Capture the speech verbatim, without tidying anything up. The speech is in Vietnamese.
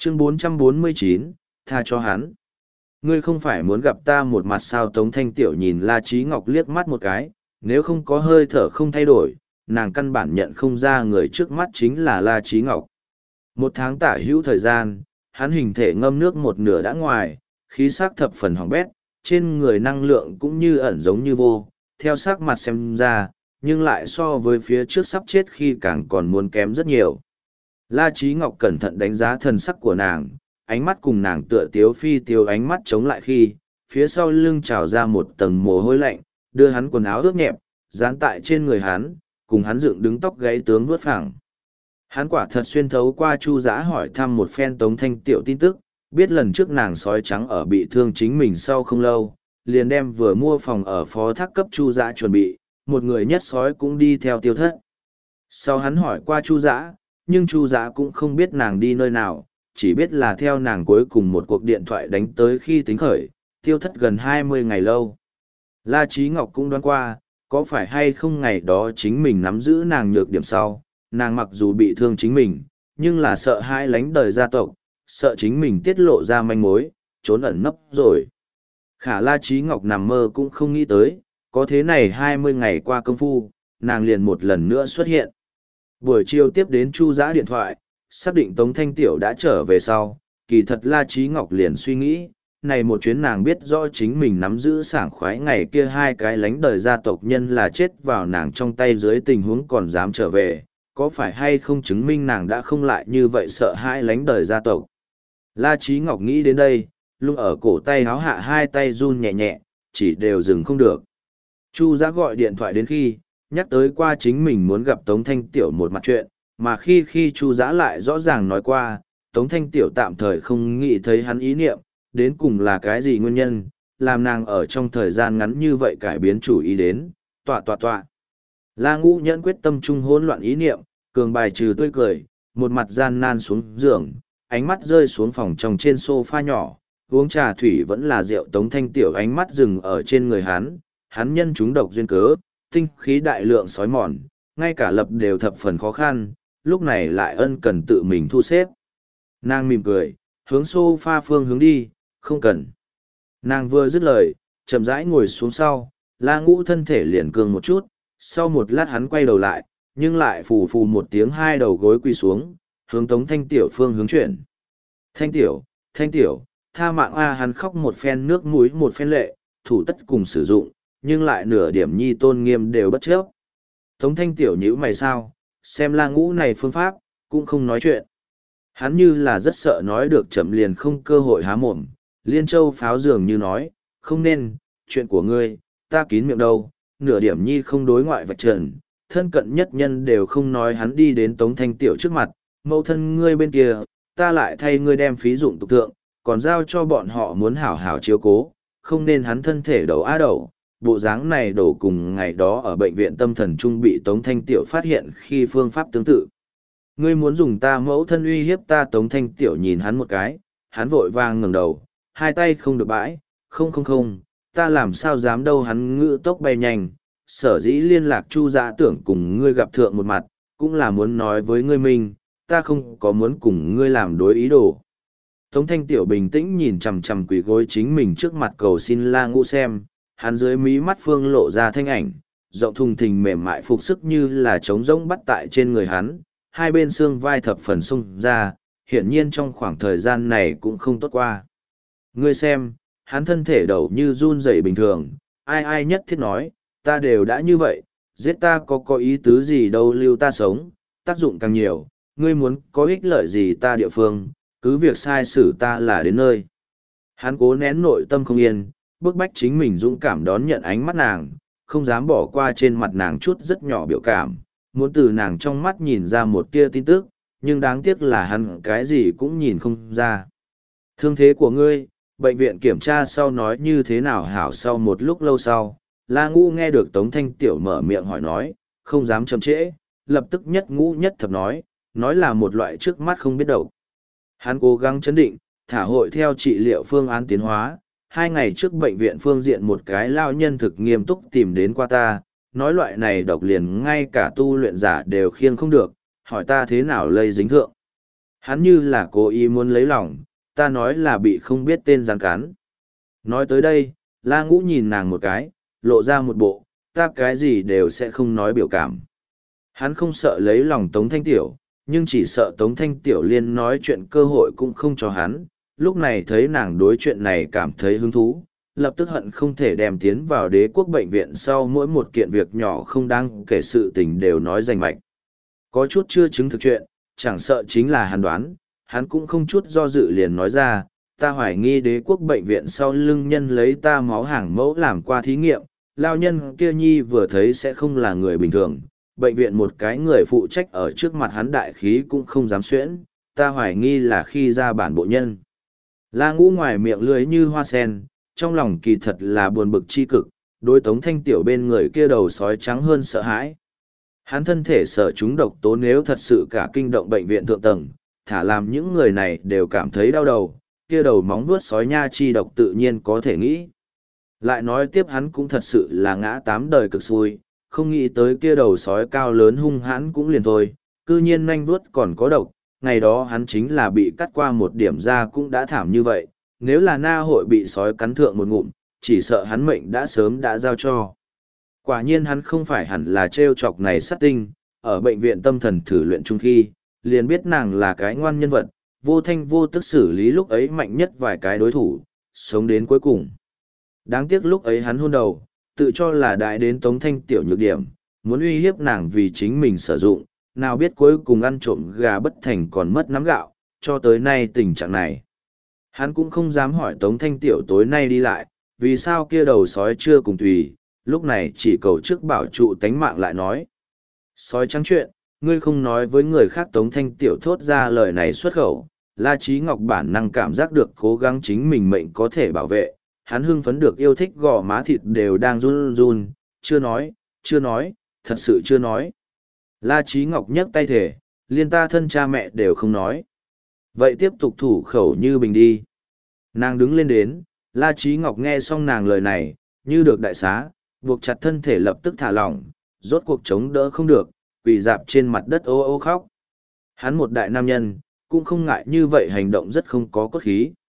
Chương bốn trăm bốn mươi chín, tha cho hắn. Ngươi không phải muốn gặp ta một mặt sao? Tống Thanh Tiểu nhìn La Trí Ngọc liếc mắt một cái, nếu không có hơi thở không thay đổi, nàng căn bản nhận không ra người trước mắt chính là La Trí Ngọc. Một tháng tả hữu thời gian, hắn hình thể ngâm nước một nửa đã ngoài, khí sắc thập phần hỏng bét, trên người năng lượng cũng như ẩn giống như vô, theo sắc mặt xem ra, nhưng lại so với phía trước sắp chết khi càng còn muốn kém rất nhiều. La Trí Ngọc cẩn thận đánh giá thần sắc của nàng, ánh mắt cùng nàng tựa tiếu phi tiếu ánh mắt chống lại khi, phía sau lưng trào ra một tầng mồ hôi lạnh, đưa hắn quần áo ướt nhẹp, dán tại trên người hắn, cùng hắn dựng đứng tóc gáy tướng vuốt phẳng. Hắn quả thật xuyên thấu qua Chu Dã hỏi thăm một phen Tống Thanh Tiểu tin tức, biết lần trước nàng sói trắng ở bị thương chính mình sau không lâu, liền đem vừa mua phòng ở phó thác cấp Chu Dã chuẩn bị, một người nhất sói cũng đi theo tiêu thất. Sau hắn hỏi qua Chu Dã, nhưng Chu Dã cũng không biết nàng đi nơi nào, chỉ biết là theo nàng cuối cùng một cuộc điện thoại đánh tới khi tính khởi, tiêu thất gần hai mươi ngày lâu. La Trí Ngọc cũng đoán qua, có phải hay không ngày đó chính mình nắm giữ nàng nhược điểm sau, nàng mặc dù bị thương chính mình, nhưng là sợ hai lánh đời gia tộc, sợ chính mình tiết lộ ra manh mối, trốn ẩn nấp rồi. Khả La Trí Ngọc nằm mơ cũng không nghĩ tới, có thế này hai mươi ngày qua công phu, nàng liền một lần nữa xuất hiện. Buổi chiều tiếp đến Chu Dã điện thoại, xác định Tống Thanh Tiểu đã trở về sau, kỳ thật La Trí Ngọc liền suy nghĩ, này một chuyến nàng biết rõ chính mình nắm giữ sảng khoái ngày kia hai cái lánh đời gia tộc nhân là chết vào nàng trong tay dưới tình huống còn dám trở về, có phải hay không chứng minh nàng đã không lại như vậy sợ hãi lánh đời gia tộc. La Trí Ngọc nghĩ đến đây, lúc ở cổ tay háo hạ hai tay run nhẹ nhẹ, chỉ đều dừng không được. Chu Dã gọi điện thoại đến khi, nhắc tới qua chính mình muốn gặp Tống Thanh Tiểu một mặt chuyện, mà khi khi Chu Dã lại rõ ràng nói qua, Tống Thanh Tiểu tạm thời không nghĩ thấy hắn ý niệm, đến cùng là cái gì nguyên nhân, làm nàng ở trong thời gian ngắn như vậy cải biến chủ ý đến, tọa tọa tọa. La Ngũ Nhẫn quyết tâm trung hỗn loạn ý niệm, cường bài trừ tươi cười, một mặt gian nan xuống giường, ánh mắt rơi xuống phòng trong trên sofa nhỏ, uống trà thủy vẫn là rượu. Tống Thanh Tiểu ánh mắt dừng ở trên người hắn, hắn nhân chúng độc duyên cớ, tinh khí đại lượng sói mòn, ngay cả lập đều thập phần khó khăn, lúc này lại ân cần tự mình thu xếp. Nàng mỉm cười, hướng sofa phương hướng đi, không cần. Nàng vừa dứt lời, chậm rãi ngồi xuống sau, La Ngũ thân thể liền cường một chút, sau một lát hắn quay đầu lại, nhưng lại phù phù một tiếng hai đầu gối quỳ xuống, hướng Tống Thanh Tiểu phương hướng chuyển. Thanh Tiểu, Thanh Tiểu, tha mạng a. Hắn khóc một phen nước mũi một phen lệ, thủ tất cùng sử dụng, nhưng lại nửa điểm nhi tôn nghiêm đều bất chấp. Tống Thanh Tiểu nhíu mày sao, xem La Ngũ này phương pháp, cũng không nói chuyện. Hắn như là rất sợ nói được chậm liền không cơ hội há mồm, Liên Châu pháo dường như nói, không nên, chuyện của ngươi, ta kín miệng đâu, nửa điểm nhi không đối ngoại vạch trần, thân cận nhất nhân đều không nói. Hắn đi đến Tống Thanh Tiểu trước mặt, mẫu thân ngươi bên kia, ta lại thay ngươi đem phí dụng tục tượng, còn giao cho bọn họ muốn hảo hảo chiếu cố, không nên hắn thân thể đầu á đầu. Bộ dáng này đổ cùng ngày đó ở bệnh viện tâm thần trung bị Tống Thanh Tiểu phát hiện khi phương pháp tương tự. Ngươi muốn dùng ta mẫu thân uy hiếp ta? Tống Thanh Tiểu nhìn hắn một cái, hắn vội vàng ngẩng đầu, hai tay không được bãi, không không không, ta làm sao dám đâu. Hắn ngữ tốc bay nhanh, sở dĩ liên lạc Chu Dã tưởng cùng ngươi gặp thượng một mặt, cũng là muốn nói với ngươi mình, ta không có muốn cùng ngươi làm đối ý đồ. Tống Thanh Tiểu bình tĩnh nhìn chằm chằm quỳ gối chính mình trước mặt cầu xin La Ngũ xem, hắn dưới mí mắt phương lộ ra thanh ảnh, rộng thùng thình mềm mại phục sức như là trống rỗng bắt tại trên người hắn, hai bên xương vai thập phần sung ra, hiển nhiên trong khoảng thời gian này cũng không tốt qua. Ngươi xem, hắn thân thể đầu như run rẩy bình thường, ai ai nhất thiết nói, ta đều đã như vậy, giết ta có có ý tứ gì đâu, lưu ta sống, tác dụng càng nhiều, ngươi muốn có ích lợi gì ta địa phương, cứ việc sai xử ta là đến nơi. Hắn cố nén nội tâm không yên, bức bách chính mình dũng cảm đón nhận ánh mắt nàng, không dám bỏ qua trên mặt nàng chút rất nhỏ biểu cảm, muốn từ nàng trong mắt nhìn ra một tia tin tức, nhưng đáng tiếc là hắn cái gì cũng nhìn không ra. Thương thế của ngươi, bệnh viện kiểm tra sau nói như thế nào hảo? Sau một lúc lâu sau, La Ngũ nghe được Tống Thanh Tiểu mở miệng hỏi nói, không dám chậm trễ, lập tức nhất ngũ nhất thập nói, nói là một loại trước mắt không biết độc. Hắn cố gắng chấn định, thả hội theo trị liệu phương án tiến hóa. Hai ngày trước bệnh viện phương diện một cái lao nhân thực nghiêm túc tìm đến qua ta, nói loại này độc liền ngay cả tu luyện giả đều khiêng không được, hỏi ta thế nào lây dính thượng. Hắn như là cố ý muốn lấy lòng, ta nói là bị không biết tên gián cắn. Nói tới đây, La Ngũ nhìn nàng một cái, lộ ra một bộ, ta cái gì đều sẽ không nói biểu cảm. Hắn không sợ lấy lòng Tống Thanh Tiểu, nhưng chỉ sợ Tống Thanh Tiểu liên nói chuyện cơ hội cũng không cho hắn. Lúc này thấy nàng đối chuyện này cảm thấy hứng thú, lập tức hận không thể đem tiến vào đế quốc bệnh viện sau mỗi một kiện việc nhỏ không đáng kể sự tình đều nói rành mạch. Có chút chưa chứng thực chuyện, chẳng sợ chính là hắn đoán, hắn cũng không chút do dự liền nói ra, ta hoài nghi đế quốc bệnh viện sau lưng nhân lấy ta máu hàng mẫu làm qua thí nghiệm, lao nhân kia nhi vừa thấy sẽ không là người bình thường, bệnh viện một cái người phụ trách ở trước mặt hắn đại khí cũng không dám xuyễn, ta hoài nghi là khi ra bản bộ nhân. La Ngũ ngoài miệng lưới như hoa sen, trong lòng kỳ thật là buồn bực chi cực, đối Tống Thanh Tiểu bên người kia đầu sói trắng hơn sợ hãi. Hắn thân thể sợ chúng độc tố nếu thật sự cả kinh động bệnh viện thượng tầng, thả làm những người này đều cảm thấy đau đầu, kia đầu móng vuốt sói nha chi độc tự nhiên có thể nghĩ. Lại nói tiếp hắn cũng thật sự là ngã tám đời cực xui, không nghĩ tới kia đầu sói cao lớn hung hãn cũng liền thôi, cư nhiên nanh vuốt còn có độc, ngày đó hắn chính là bị cắt qua một điểm da cũng đã thảm như vậy, nếu là na hội bị sói cắn thượng một ngụm, chỉ sợ hắn mệnh đã sớm đã giao cho. Quả nhiên hắn không phải hẳn là trêu chọc này sát tinh, ở bệnh viện tâm thần thử luyện chung khi, liền biết nàng là cái ngoan nhân vật, vô thanh vô tức xử lý lúc ấy mạnh nhất vài cái đối thủ, sống đến cuối cùng. Đáng tiếc lúc ấy hắn hôn đầu, tự cho là đại đến Tống Thanh Tiểu nhược điểm, muốn uy hiếp nàng vì chính mình sử dụng, nào biết cuối cùng ăn trộm gà bất thành còn mất nắm gạo, cho tới nay tình trạng này. Hắn cũng không dám hỏi Tống Thanh Tiểu tối nay đi lại, vì sao kia đầu sói chưa cùng tùy, lúc này chỉ cầu trước bảo trụ tánh mạng lại nói. Sói trắng chuyện, ngươi không nói với người khác. Tống Thanh Tiểu thốt ra lời này xuất khẩu, La Chí Ngọc bản năng cảm giác được cố gắng chính mình mệnh có thể bảo vệ, hắn hưng phấn được yêu thích gò má thịt đều đang run run, chưa nói, chưa nói, thật sự chưa nói. La Chí Ngọc nhấc tay thể, liên ta thân cha mẹ đều không nói. Vậy tiếp tục thủ khẩu như bình đi. Nàng đứng lên đến, La Chí Ngọc nghe xong nàng lời này, như được đại xá, buộc chặt thân thể lập tức thả lỏng, rốt cuộc chống đỡ không được, quỳ dạp trên mặt đất ô ô khóc. Hắn một đại nam nhân, cũng không ngại như vậy hành động rất không có cốt khí.